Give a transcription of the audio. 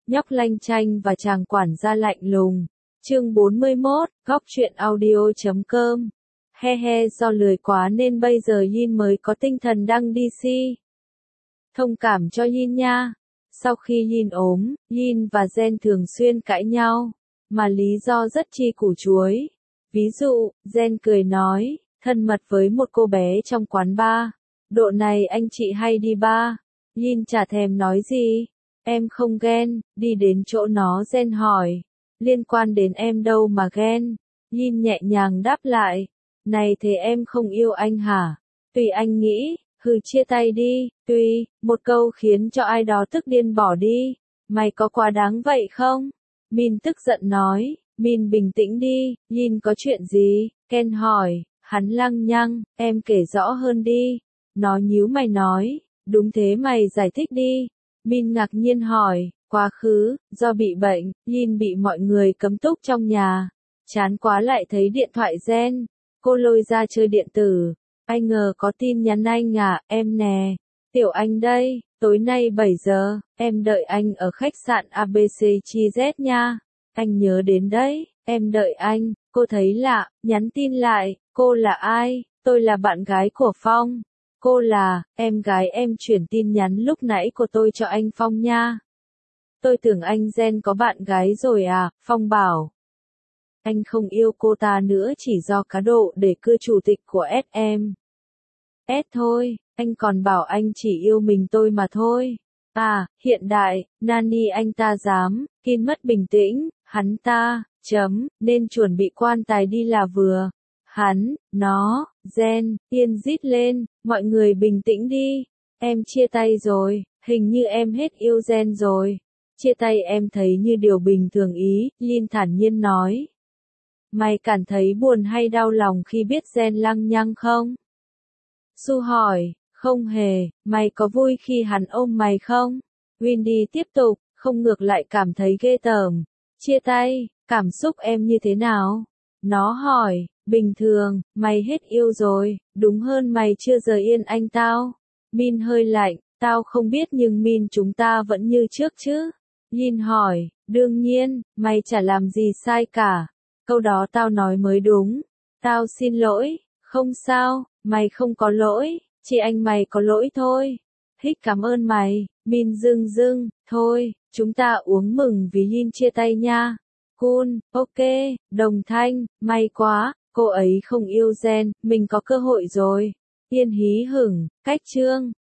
nhóc lanh chanh và chàng quản gia lạnh lùng. Chương 41, góc truyện audio.com. He he, do lười quá nên bây giờ Yin mới có tinh thần đăng DC. Thông cảm cho Yin nha. Sau khi Yin ốm, Yin và Gen thường xuyên cãi nhau, mà lý do rất chi củ chuối. Ví dụ, Gen cười nói, thân mật với một cô bé trong quán bar. Độ này anh chị hay đi bar. Yin chả thèm nói gì. Em không ghen, đi đến chỗ nó Gen hỏi. Liên quan đến em đâu mà ghen. Yin nhẹ nhàng đáp lại. Này thế em không yêu anh hả? Tùy anh nghĩ, chia tay đi, tùy, một câu khiến cho ai đó tức điên bỏ đi. Mày có quá đáng vậy không? Min tức giận nói, Min bình tĩnh đi, Yin có chuyện gì? Ken hỏi, hắn lăng nhăng, em kể rõ hơn đi. Nó nhíu mày nói, đúng thế mày giải thích đi. Min ngạc nhiên hỏi, quá khứ, do bị bệnh, Yin bị mọi người cấm túc trong nhà. Chán quá lại thấy điện thoại Gen. Cô lôi ra chơi điện tử. Ai ngờ có tin nhắn anh à, em nè. Tiểu anh đây, tối nay 7 giờ, em đợi anh ở khách sạn ABC Chi Z nha. Anh nhớ đến đấy, em đợi anh. Cô thấy lạ, nhắn tin lại, cô là ai? Tôi là bạn gái của Phong. Cô là, em gái em chuyển tin nhắn lúc nãy của tôi cho anh Phong nha. Tôi tưởng anh Gen có bạn gái rồi à, Phong bảo. Anh không yêu cô ta nữa chỉ do cá độ để cưa chủ tịch của SM. Thôi, anh còn bảo anh chỉ yêu mình tôi mà thôi. À, hiện đại, Nani anh ta dám, Kin mất bình tĩnh, hắn ta, nên chuẩn bị quan tài đi là vừa. Hắn, nó, Gen, Yên rít lên, mọi người bình tĩnh đi. Em chia tay rồi, hình như em hết yêu Gen rồi. Chia tay em thấy như điều bình thường ý, Yin thản nhiên nói. Mày cảm thấy buồn hay đau lòng khi biết Gen lăng nhăng không? Su hỏi, không hề, mày có vui khi hắn ôm mày không? Windy tiếp tục, không ngược lại cảm thấy ghê tởm. Chia tay, cảm xúc em như thế nào? Nó hỏi, bình thường, mày hết yêu rồi, đúng hơn mày chưa rời yên anh tao. Min hơi lạnh, tao không biết nhưng Min chúng ta vẫn như trước chứ? Yin hỏi, đương nhiên, mày chả làm gì sai cả. Câu đó tao nói mới đúng. Tao xin lỗi, không sao, mày không có lỗi, chỉ anh mày có lỗi thôi. Hích cảm ơn mày, Min dưng, thôi, chúng ta uống mừng vì Yin chia tay nha. Cool, ok, đồng thanh, may quá, cô ấy không yêu Gen, mình có cơ hội rồi. Yên hí hửng, cách chương.